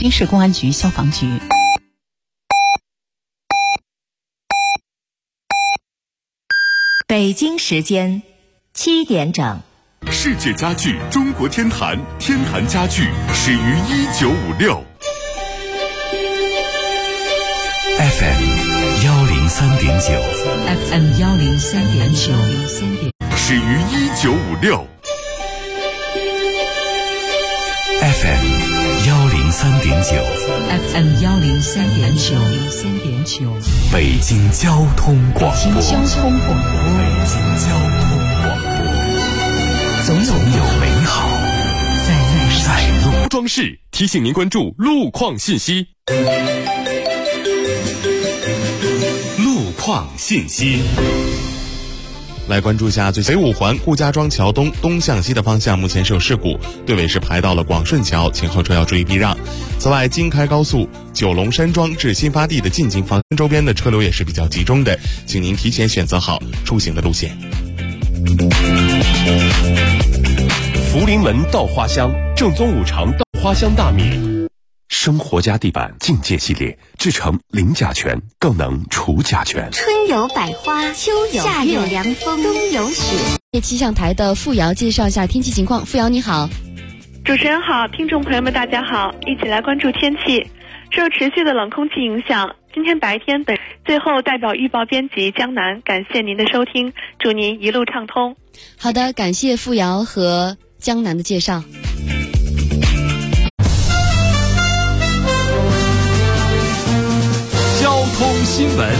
滨市公安局消防局。 北京时间7点整。 世界家具中国天坛，天坛家具始于1956。FM 103.9 FM 103.9 始于1956。FM 103.9 FM 103.9 北京交通广播。 北京交通广播。总有美好在路。装饰提醒您关注路况信息。路况信息。来关注一下北五环顾家庄桥东东向西的方向目前是有事故，队尾是排到了广顺桥，前后车要注意避让。此外，京开高速九龙山庄至新发地的进京方向周边的车流也是比较集中的，请您提前选择好出行的路线。 福临门稻花香，正宗五常稻花香大米。生活家地板境界系列制成零甲醛，更能除甲醛。 春有百花，秋有夏有凉风，冬有雪。 气象台的付瑶介绍一下天气情况。付瑶你好。 主持人好，听众朋友们大家好，一起来关注天气。受持续的冷空气影响，今天白天最后代表预报编辑江南感谢您的收听，祝您一路畅通。 好的，感谢付瑶和江南的介绍。 交通新闻。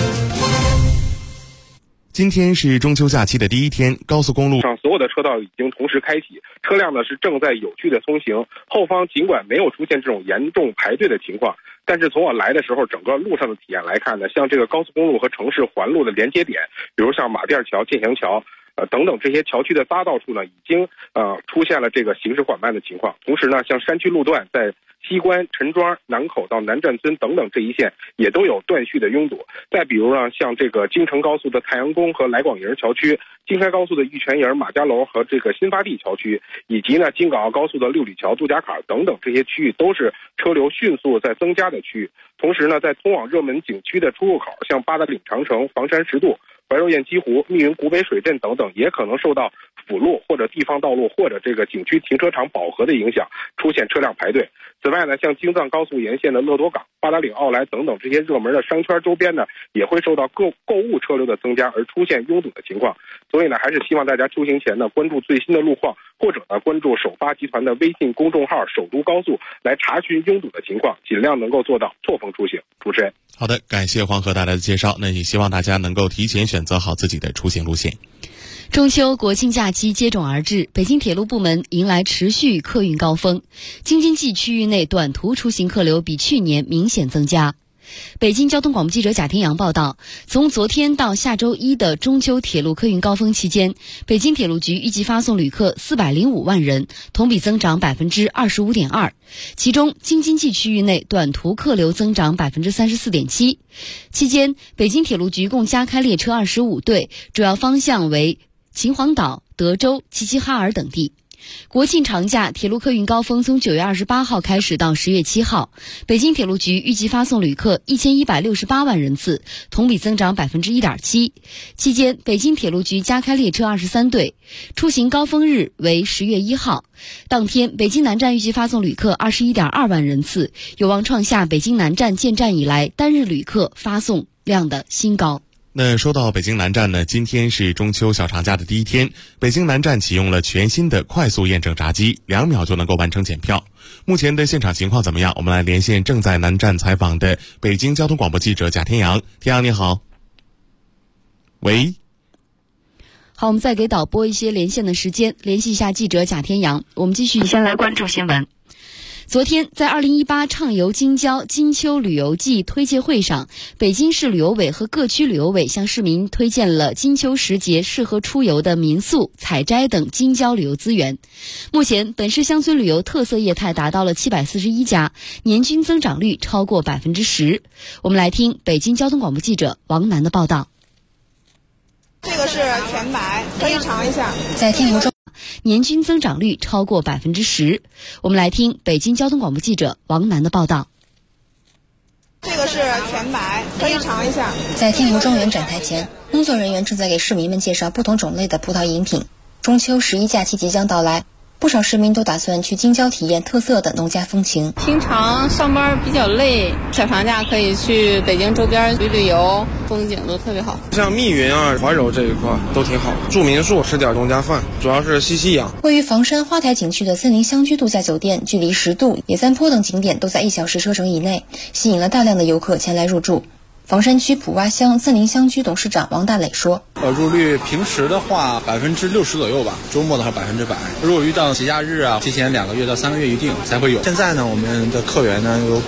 今天是中秋假期的第一天，高速公路上所有的车道已经同时开启，车辆呢是正在有序的通行。后方尽管没有出现这种严重排队的情况，但是从我来的时候，整个路上的体验来看呢，像这个高速公路和城市环路的连接点，比如像马甸桥、建祥桥等等这些桥区的匝道处呢，已经出现了这个行驶缓慢的情况。同时呢，像山区路段在西关、陈庄、南口到南站村等等这一线也都有断续的拥堵。再比如呢，像这个京承高速的太阳宫和来广营桥区，京开高速的玉泉营、马家楼和这个新发地桥区，以及呢京港澳高速的六里桥、杜家坎等等这些区域都是车流迅速在增加的区域。同时呢，在通往热门景区的出入口，像八达岭长城、房山十渡、怀柔雁栖湖、密云古北水镇等等，也可能受到辅路或者地方道路或者这个景区停车场饱和的影响，出现车辆排队。此外呢，像京藏高速沿线的乐多港、八达岭奥莱等等这些热门的商圈周边呢，也会受到购物车流的增加而出现拥堵的情况。所以呢，还是希望大家出行前呢，关注最新的路况，或者呢，关注首发集团的微信公众号首都高速来查询拥堵的情况，尽量能够做到错峰出行。主持人， 好的，感谢黄河带来的介绍。那也希望大家能够提前选择好自己的出行路线。 中秋国庆假期接踵而至，北京铁路部门迎来持续客运高峰，京津冀区域内短途出行客流比去年明显增加。北京交通广播记者贾天阳报道，从昨天到下周一的中秋铁路客运高峰期间，北京铁路局预计发送旅客405万人，同比增长 25.2%。其中，京津冀区域内短途客流增长 34.7%。期间，北京铁路局共加开列车25对，主要方向为秦皇岛、德州、齐齐哈尔等地。国庆长假铁路客运高峰从9月28号开始到10月7号，北京铁路局预计发送旅客1168万人次，同比增长 1.7%。期间，北京铁路局加开列车23对，出行高峰日为10月1号。当天，北京南站预计发送旅客21.2万人次，有望创下北京南站建站以来单日旅客发送量的新高。 那说到北京南站呢，今天是中秋小长假的第一天，北京南站启用了全新的快速验证闸机，2秒就能够完成检票。目前的现场情况怎么样？我们来连线正在南站采访的北京交通广播记者贾天阳。天阳你好。喂。 好，我们再给导播一些连线的时间，联系一下记者贾天阳。我们继续先来关注新闻。昨天，在2018畅游京郊金秋旅游季推介会上，北京市旅游委和各区旅游委向市民推荐了金秋时节适合出游的民宿、采摘等京郊旅游资源。目前，本市乡村旅游特色业态达到了741家，年均增长率超过 10%。我们来听北京交通广播记者王楠的报道。 这个是全白，可以尝一下。 在天湖中，年均增长率超过 10%。我们来听北京交通广播记者王楠的报道。 是全白，可以尝一下。 在天湖庄园展台前，工作人员正在给市民们介绍不同种类的葡萄饮品。中秋11假期即将到来，不少市民都打算去京郊体验特色的农家风情。 平常上班比较累，小长假可以去北京周边旅游，风景都特别好。 像密云啊、怀柔这一块都挺好，住民宿吃点农家饭，主要是吸氧。 位于房山花台景区的森林乡居度假酒店，距离10渡、野三坡等景点都在1小时车程以内，吸引了大量的游客前来入住。房山区普洼乡森林乡居董事长王大磊说： 入率平时的话60%左右吧，周末的话100%。如果遇到节假日啊，提前2个月到3个月预定才会有。现在呢，我们的客源呢有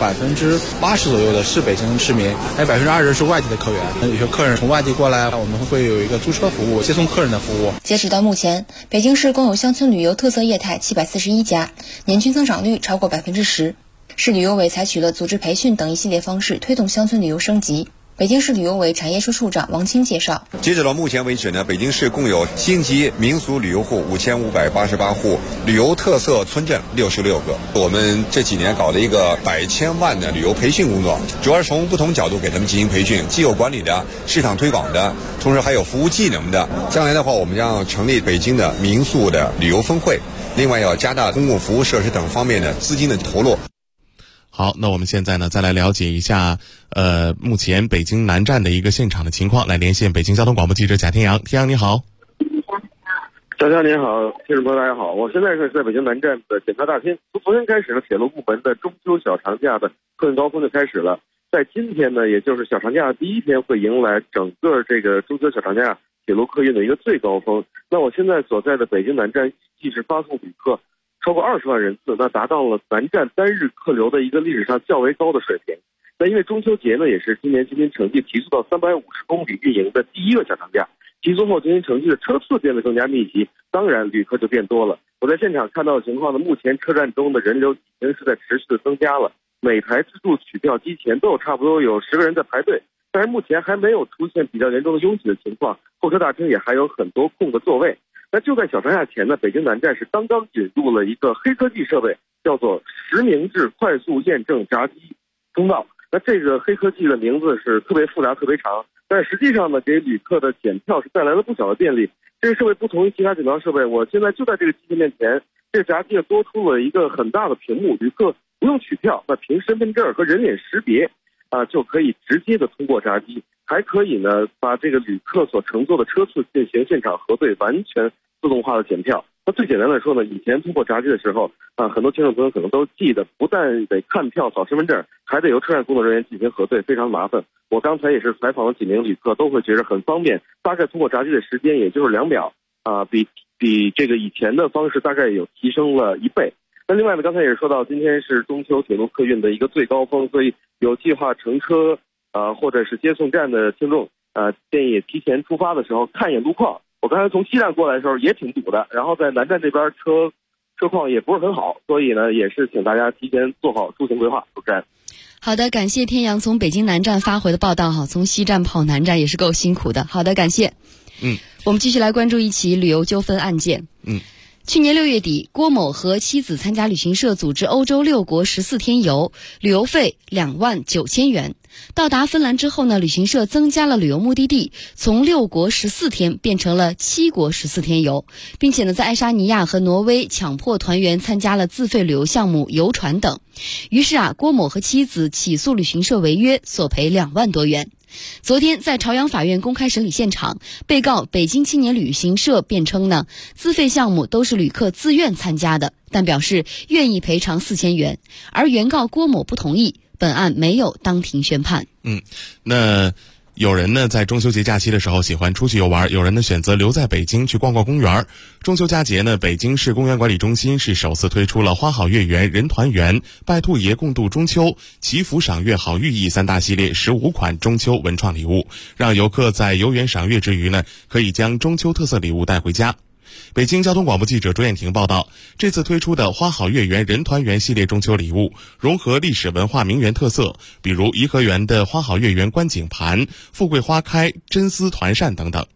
80%左右的是北京市民，还有20%是外地的客源。有些客人从外地过来，我们会有一个租车服务，接送客人的服务。 截止到目前，北京市共有乡村旅游特色业态741家，年均增长率超过10%。市旅游委采取了组织培训等一系列方式，推动乡村旅游升级。北京市旅游委产业处处长王清介绍， 截止到目前为止呢，北京市共有星级民俗旅游户5588户，旅游特色村镇66个。我们这几年搞了一个100千万的旅游培训工作，主要是从不同角度给他们进行培训，既有管理的、市场推广的，同时还有服务技能的。将来的话，我们将成立北京的民宿的旅游分会，另外要加大公共服务设施等方面的资金的投入。 好，那我们现在呢，再来了解一下，目前北京南站的一个现场的情况，来连线北京交通广播记者贾天阳。天阳你好。 大家您好，听众朋友大家好，我现在是在北京南站的检查大厅。从昨天开始呢，铁路部门的中秋小长假的客运高峰就开始了。在今天呢，也就是小长假的第一天，会迎来整个这个中秋小长假铁路客运的一个最高峰。那我现在所在的北京南站，预计是发送旅客超过20万人次，那达到了南站单日客流的一个历史上较为高的水平。那因为中秋节呢，也是今年京津城际提速到350公里运营的第一个小长假，提速后京津城际的车次变得更加密集，当然旅客就变多了。我在现场看到的情况呢，目前车站中的人流已经是在持续的增加了，每台自助取票机前都有差不多有10个人在排队，但是目前还没有出现比较严重的拥挤的情况，候车大厅也还有很多空的座位。那就在小长假前呢，北京南站是刚刚引入了一个黑科技设备，叫做实名制快速验证闸机通道。那这个黑科技的名字是特别复杂、特别长，但实际上呢，给旅客的检票是带来了不小的便利。这个设备不同于其他检票设备，我现在就在这个机器面前，这个闸机多出了一个很大的屏幕，旅客不用取票，那凭身份证和人脸识别就可以直接的通过闸机，还可以呢把这个旅客所乘坐的车次进行现场核对，完全自动化的检票。那最简单的说呢，以前通过闸机的时候很多听众朋友可能都记得，不但得看票扫身份证，还得由车站工作人员进行核对，非常麻烦。我刚才也是采访了几名旅客，都会觉得很方便，大概通过闸机的时间也就是2秒比这个以前的方式大概有提升了1倍。那另外呢，刚才也是说到今天是中秋铁路客运的一个最高峰，所以有计划乘车或者是接送站的听众建议提前出发的时候看一眼路况。我刚才从西站过来的时候也挺堵的，然后在南站这边车况也不是很好，所以呢也是请大家提前做好出行规划。主持人， 好的，感谢天阳从北京南站发回的报道哈，从西站跑南站也是够辛苦的。好的，感谢。我们继续来关注一起旅游纠纷案件。去年6月底，郭某和妻子参加旅行社组织欧洲6国14天游，旅游费29000元。到达芬兰之后呢，旅行社增加了旅游目的地，从6国14天变成了7国14天游，并且呢，在爱沙尼亚和挪威强迫团员参加了自费旅游项目、游船等。于是郭某和妻子起诉旅行社违约，索赔2万多元。昨天在朝阳法院公开审理现场，被告北京青年旅行社辩称呢，自费项目都是旅客自愿参加的，但表示愿意赔偿4000元，而原告郭某不同意，本案没有当庭宣判。 那有人呢在中秋节假期的时候喜欢出去游玩，有人呢选择留在北京去逛逛公园。中秋佳节呢，北京市公园管理中心是首次推出了花好月圆、人团圆、拜兔爷共度中秋、祈福赏月好寓意3大系列15款中秋文创礼物，让游客在游园赏月之余呢，可以将中秋特色礼物带回家。北京交通广播记者卓艳婷报道，这次推出的花好月圆人团圆系列中秋礼物融合历史文化名园特色，比如颐和园的花好月圆观景盘、富贵花开、真丝团扇等等。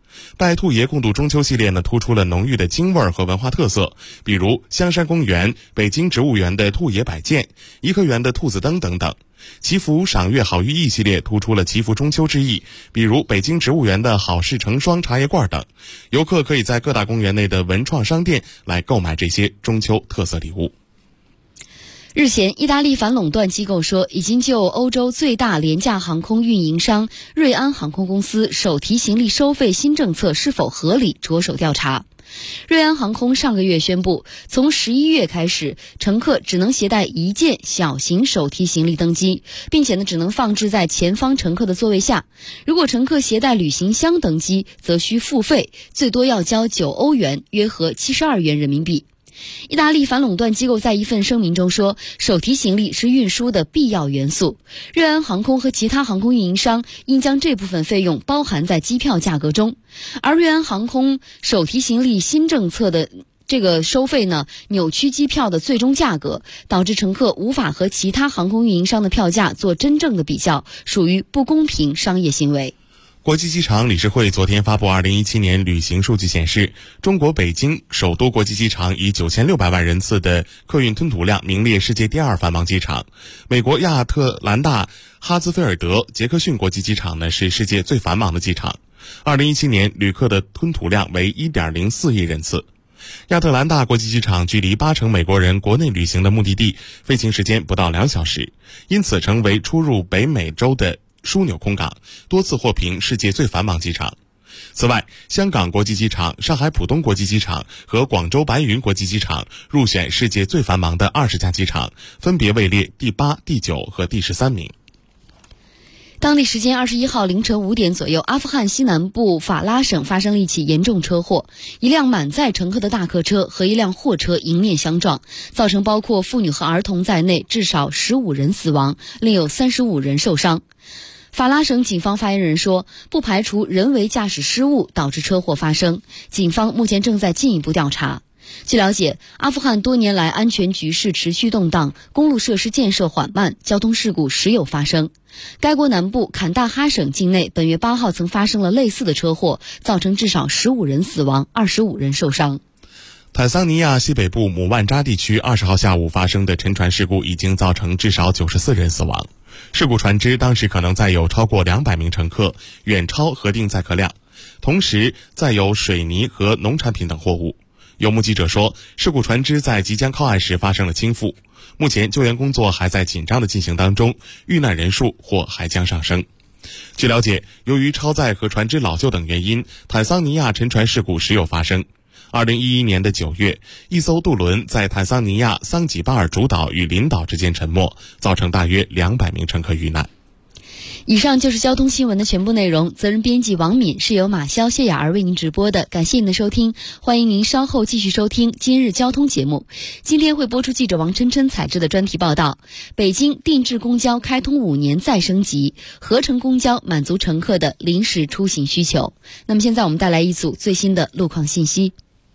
拜兔爷共度中秋系列呢，突出了浓郁的京味儿和文化特色，比如香山公园、北京植物园的兔爷摆件、颐和园的兔子灯等等。祈福赏月好寓意系列突出了祈福中秋之意，比如北京植物园的好事成双茶叶罐等。游客可以在各大公园内的文创商店来购买这些中秋特色礼物。 日前，意大利反垄断机构说，已经就欧洲最大廉价航空运营商瑞安航空公司手提行李收费新政策是否合理着手调查。瑞安航空上个月宣布，从11月开始，乘客只能携带一件小型手提行李登机，并且只能放置在前方乘客的座位下。如果乘客携带旅行箱登机，则需付费，最多要交9欧元，约合72元人民币。意大利反垄断机构在一份声明中说，手提行李是运输的必要元素，瑞安航空和其他航空运营商应将这部分费用包含在机票价格中。而瑞安航空手提行李新政策的这个收费呢，扭曲机票的最终价格，导致乘客无法和其他航空运营商的票价做真正的比较，属于不公平商业行为。 国际机场理事会昨天发布2017年旅行数据显示，中国北京首都国际机场以9600万人次的客运吞吐量名列世界第2繁忙机场。美国亚特兰大哈兹菲尔德杰克逊国际机场呢是世界最繁忙的机场。2017年旅客的吞吐量为 1.04 亿人次。亚特兰大国际机场距离80%美国人国内旅行的目的地，飞行时间不到2小时，因此成为出入北美洲的枢纽空港，多次获评世界最繁忙机场。此外，香港国际机场、上海浦东国际机场和广州白云国际机场入选世界最繁忙的20家机场，分别位列第8、第9和第13名。 当地时间21号凌晨5点左右，阿富汗西南部法拉省发生了一起严重车祸，一辆满载乘客的大客车和一辆货车迎面相撞，造成包括妇女和儿童在内至少15人死亡，另有35人受伤。法拉省警方发言人说，不排除人为驾驶失误导致车祸发生，警方目前正在进一步调查。据了解，阿富汗多年来安全局势持续动荡，公路设施建设缓慢，交通事故时有发生。该国南部坎大哈省境内本月8号曾发生了类似的车祸，造成至少15人死亡，25人受伤。 坦桑尼亚西北部姆万扎地区20号下午发生的沉船事故已经造成至少94人死亡。事故船只当时可能载有超过200名乘客，远超核定载客量，同时载有水泥和农产品等货物。有目击者说，事故船只在即将靠岸时发生了倾覆。目前救援工作还在紧张的进行当中，遇难人数或还将上升。据了解，由于超载和船只老旧等原因，坦桑尼亚沉船事故时有发生。2011年的9月，一艘渡轮在坦桑尼亚桑吉巴尔主岛与林岛之间沉没，造成大约200名乘客遇难。 以上就是交通新闻的全部内容，责任编辑王敏，是由马潇、谢雅儿为您直播的。感谢您的收听，欢迎您稍后继续收听今日交通节目。今天会播出记者王琛琛采制的专题报道：北京定制公交开通5年再升级，合成公交满足乘客的临时出行需求。那么现在我们带来一组最新的路况信息。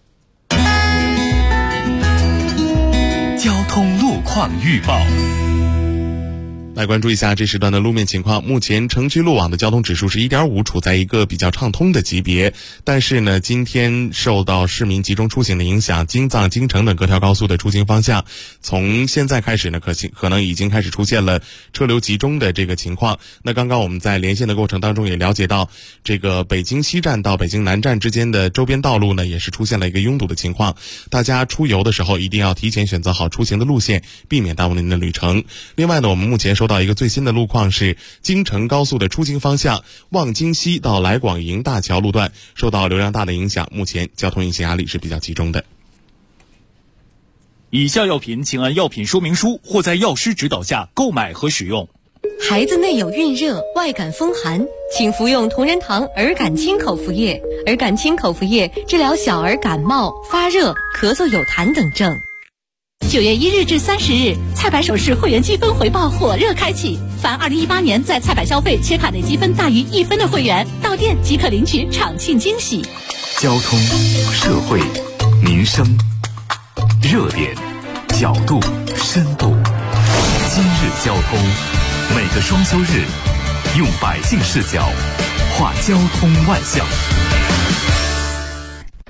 交通路况预报。 来关注一下这时段的路面情况。目前城区路网的交通指数是 1.5， 处在一个比较畅通的级别。但是呢，今天受到市民集中出行的影响，京藏、京承等各条高速的出行方向，从现在开始呢，可能已经开始出现了车流集中的这个情况。那刚刚我们在连线的过程当中也了解到，这个北京西站到北京南站之间的周边道路呢，也是出现了一个拥堵的情况。大家出游的时候一定要提前选择好出行的路线，避免耽误您的旅程。另外呢，我们目前收到一个最新的路况是，京承高速的出京方向望京西到来广营大桥路段受到流量大的影响，目前交通运行压力是比较集中的。 以下药品请按药品说明书或在药师指导下购买和使用。 孩子内有孕热、外感风寒，请服用同仁堂儿感清口服液。儿感清口服液治疗小儿感冒、发热、咳嗽有痰等症。 9月1日至30日，菜百首饰会员积分回报火热开启，凡2018年在菜百消费且卡内积分大于1分的会员，到店即可领取场庆惊喜。 交通、社会、民生、热点、角度、深度。今日交通，每个双休日，用百姓视角，画交通万象。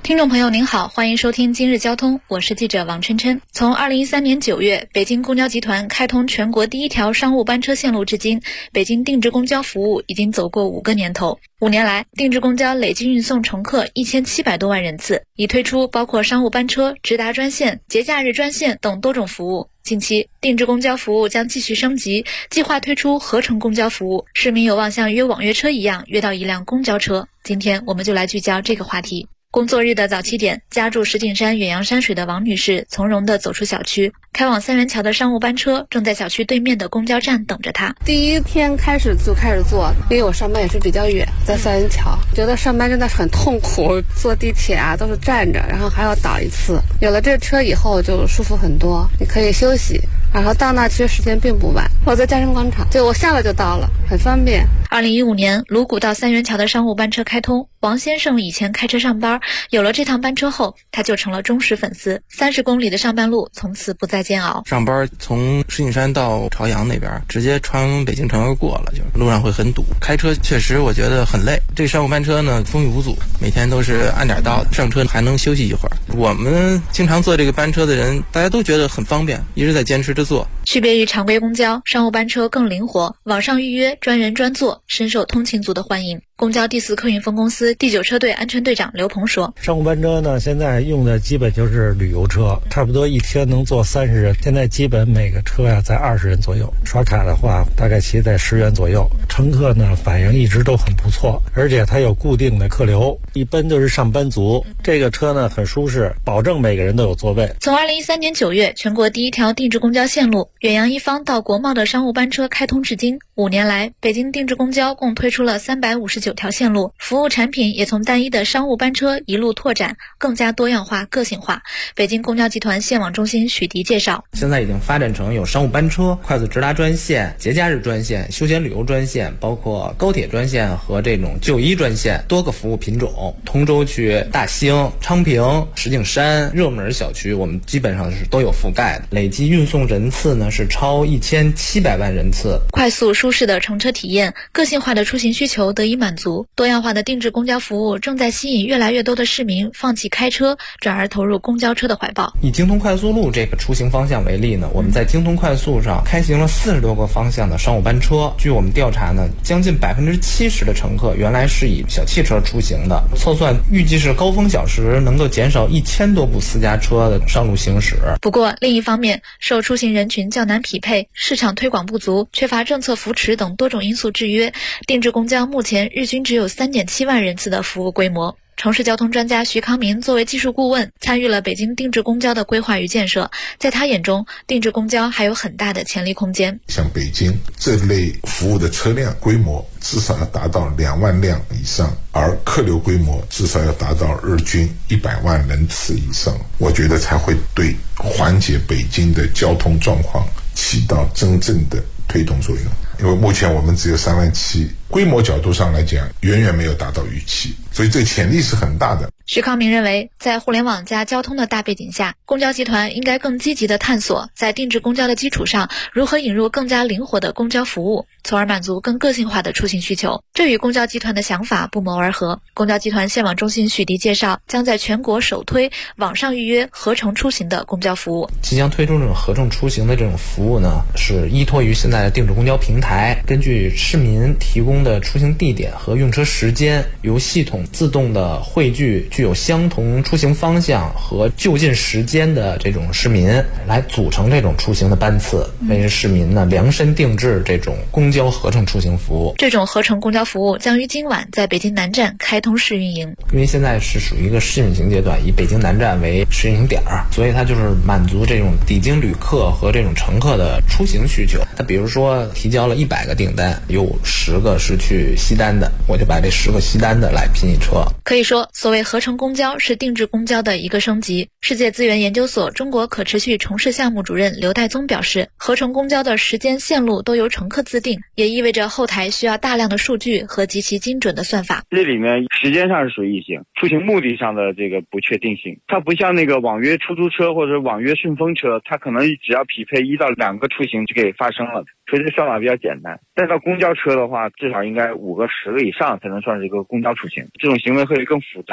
听众朋友您好，欢迎收听今日交通，我是记者王琛琛。从2013年9月北京公交集团开通全国第一条商务班车线路至今，北京定制公交服务已经走过5个年头。5年来，定制公交累计运送乘客1700多万人次，已推出包括商务班车、直达专线、节假日专线等多种服务。近期，定制公交服务将继续升级，计划推出合乘公交服务，市民有望像约网约车一样约到一辆公交车。今天我们就来聚焦这个话题。工作日的早7点，家住石景山远洋山水的王女士从容地走出小区，开往三元桥的商务班车正在小区对面的公交站等着她。 第一天开始就开始坐，因为我上班也是比较远，在三元桥，觉得上班真的很痛苦，坐地铁啊都是站着，然后还要倒一次。有了这车以后就舒服很多，你可以休息，然后到那其实时间并不晚。我在嘉诚广场，就我下了就到了，很方便。 2015年，鲁谷到三元桥的商务班车开通，王先生以前开车上班，有了这趟班车后，他就成了忠实粉丝。30公里的上班路从此不再煎熬。 上班从石景山到朝阳那边，直接穿北京城而过了，就路上会很堵。开车确实我觉得很累。这商务班车呢，风雨无阻，每天都是按点到，上车还能休息一会儿。我们经常坐这个班车的人，大家都觉得很方便，一直在坚持着坐。 区别于常规公交，商务班车更灵活，网上预约，专人专座，深受通勤族的欢迎。公交第4客运分公司第9车队安全队长刘鹏说， 商务班车呢，现在用的基本就是旅游车，差不多一天能坐30人，现在基本每个车呀在20人左右，刷卡的话大概骑在10元左右。乘客呢反应一直都很不错，而且它有固定的客流，一般都是上班族。这个车呢很舒适，保证每个人都有座位。 从2013年9月全国第一条定制公交线路远洋一方到国贸的商务班车开通至今，5年来，北京定制公交共推出了359条线路，服务产品也从单一的商务班车一路拓展，更加多样化、个性化。北京公交集团线网中心许迪介绍， 现在已经发展成有商务班车、快速直达专线、节假日专线、休闲旅游专线，包括高铁专线和这种就医专线，多个服务品种。通州区、大兴、昌平、石景山热门小区，我们基本上是都有覆盖的。累计运送人次呢是超1700万人次。 快速舒适的乘车体验，个性化的出行需求得以满足，多样化的定制公交服务正在吸引越来越多的市民放弃开车，转而投入公交车的怀抱。 以京通快速路这个出行方向为例呢，我们在京通快速上开行了40多个方向的商务班车。据我们调查呢，将近70%的乘客原来是以小汽车出行的，测算预计是高峰小时能够减少1000多部私家车的上路行驶。 不过另一方面，受出行人群较难匹配、市场推广不足、缺乏政策扶持等多种因素制约，定制公交目前日均只有3.7万人次的服务规模。城市交通专家徐康民作为技术顾问，参与了北京定制公交的规划与建设。在他眼中，定制公交还有很大的潜力空间。 像北京这类服务的车辆规模至少要达到2万辆以上，而客流规模至少要达到日均100万人次以上，我觉得才会对缓解北京的交通状况起到真正的推动作用。因为目前我们只有3万7，规模角度上来讲远远没有达到预期，所以这潜力是很大的。 徐康明认为，在互联网加交通的大背景下，公交集团应该更积极地探索在定制公交的基础上，如何引入更加灵活的公交服务，从而满足更个性化的出行需求。这与公交集团的想法不谋而合。公交集团线网中心许迪介绍，将在全国首推网上预约合乘出行的公交服务。 即将推出这种合乘出行的这种服务呢，是依托于现在的定制公交平台，根据市民提供的出行地点和用车时间，由系统自动的汇聚具有相同出行方向和就近时间的这种市民，来组成这种出行的班次，为市民呢量身定制这种公交合乘出行服务。 这种合乘公交服务将于今晚在北京南站开通试运营。 因为现在是属于一个试运行阶段，以北京南站为试运行点，所以它就是满足这种抵京旅客和这种乘客的出行需求。它比如说提交了100个订单，有10个是去西单的，我就把这10个西单的来拼一车。 可以说，所谓合乘公交是定制公交的一个升级。世界资源研究所中国可持续城市项目主任刘代宗表示，合乘公交的时间线路都由乘客自定，也意味着后台需要大量的数据和极其精准的算法。 这里面时间上是属于异性，出行目的上的这个不确定性，它不像那个网约出租车或者网约顺风车，它可能只要匹配1到2个出行就可以发生了，所以这算法比较简单。但到公交车的话，至少应该5个10个以上才能算是一个公交出行，这种行为会更复杂，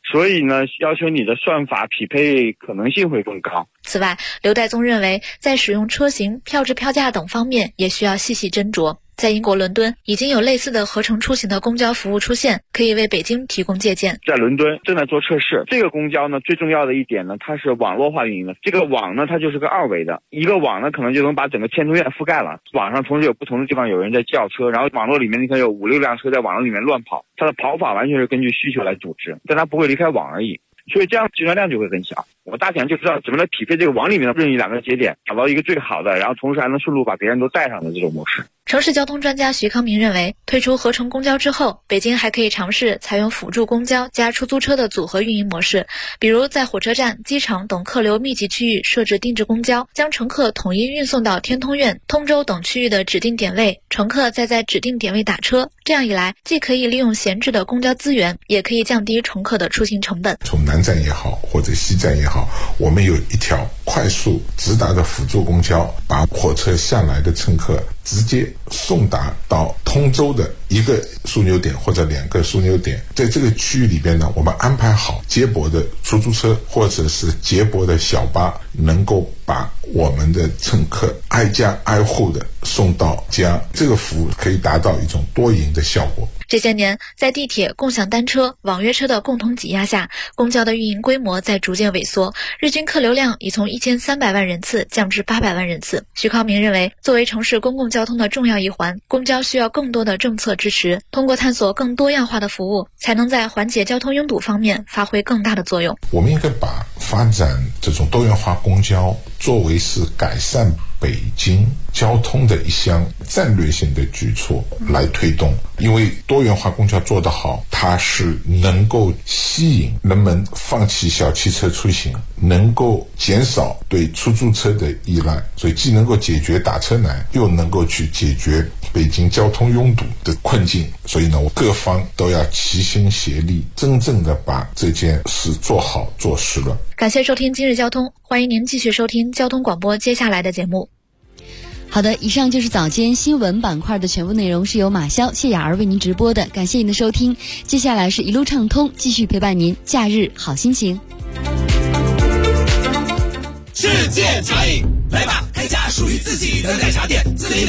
所以呢，要求你的算法匹配可能性会更高。 此外，刘代宗认为，在使用车型、票制票价等方面也需要细细斟酌。在英国伦敦，已经有类似的合成出行的公交服务出现，可以为北京提供借鉴。 在伦敦正在做测试，这个公交呢，最重要的一点呢，它是网络化运营的。这个网呢，它就是个2维的，一个网呢，可能就能把整个千通苑覆盖了。网上同时有不同的地方有人在叫车，然后网络里面你看有5、6辆车在网络里面乱跑，它的跑法完全是根据需求来组织，但它不会离开网而已。所以这样计算量就会很小。我大体上就知道怎么来匹配这个网里面的任意2个节点，找到一个最好的，然后同时还能顺路把别人都带上的这种模式。 城市交通专家徐康明认为，推出合成公交之后，北京还可以尝试采用辅助公交加出租车的组合运营模式，比如在火车站、机场等客流密集区域设置定制公交，将乘客统一运送到天通苑、通州等区域的指定点位，乘客再在指定点位打车。这样一来，既可以利用闲置的公交资源，也可以降低乘客的出行成本。 从南站也好，或者西站也好，我们有一条快速直达的辅助公交，把火车下来的乘客直接送达到通州的一个枢纽点或者2个枢纽点。在这个区域里边呢，我们安排好接驳的出租车或者是接驳的小巴，能够把我们的乘客挨家挨户的送到家。这个服务可以达到一种多赢的效果。 这些年，在地铁、共享单车、网约车的共同挤压下，公交的运营规模在逐渐萎缩，日均客流量已从1300万人次降至800万人次。徐康明认为，作为城市公共交通的重要一环，公交需要更多的政策支持，通过探索更多样化的服务，才能在缓解交通拥堵方面发挥更大的作用。 我们应该把发展这种多元化公交作为是改善北京交通的一项战略性的举措来推动，因为多元化公交做得好，它是能够吸引人们放弃小汽车出行，能够减少对出租车的依赖，所以既能够解决打车难，又能够去解决北京交通拥堵的困境。所以呢，各方都要齐心协力，真正的把这件事做好做实了。 感谢收听今日交通，欢迎您继续收听交通广播接下来的节目。 好的，以上就是早间新闻板块的全部内容，是由马潇、谢雅儿为您直播的，感谢您的收听。接下来是一路畅通，继续陪伴您假日好心情。 世界茶饮，来吧，开家属于自己的奶茶店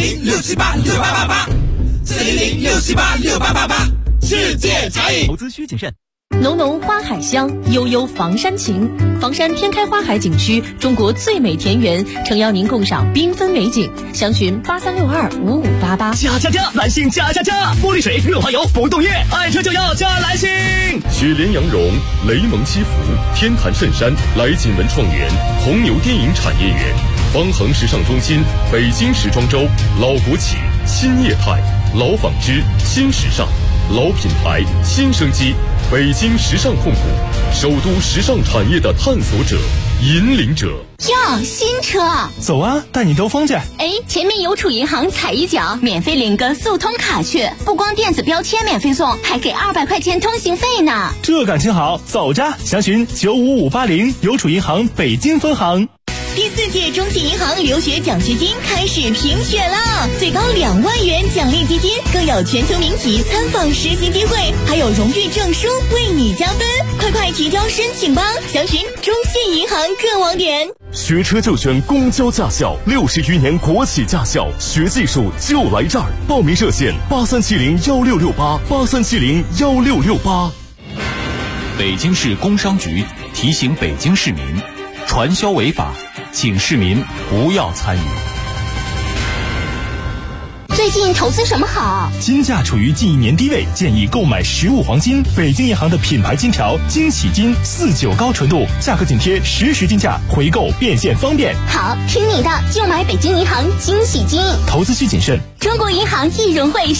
，410-678-6888，410-678-6888，世界茶饮。 投资需谨慎。 浓浓花海香，悠悠房山情。房山天开花海景区，中国最美田园，诚邀您共赏缤纷美景。详询83625588。 加，蓝星加！玻璃水、润滑油、不动液，爱车就要加蓝星。 雪莲羊绒、雷蒙西服、天坛衬衫、来锦文创园、红牛电影产业园、方恒时尚中心、北京时装周、老国企、新业态、老纺织、新时尚、老品牌、新生机。北京时尚控股，首都时尚产业的探索者、引领者。 哟，新车！ 走啊，带你兜风去。 哎，前面邮储银行踩一脚，免费领个速通卡去，不光电子标签免费送，还给200块钱通行费呢。 这感情好，走着！详询95580，邮储银行北京分行。 第4届中信银行留学奖学金开始评选了，最高2万元奖励基金，更有全球名企参访实习机会，还有荣誉证书为你加分。快提交申请吧！详询中信银行各网点。 学车就选公交驾校，60余年国企驾校，学技术就来这儿。报名热线83701668，83701668。 北京市工商局提醒北京市民，传销违法，请市民不要参与。 最近投资什么好？ 金价处于近1年低位，建议购买实物黄金。北京银行的品牌金条金喜金49高纯度，价格紧贴实时金价，回购变现方便。 好，听你的，就买北京银行金喜金。 投资需谨慎。 中国银行易融汇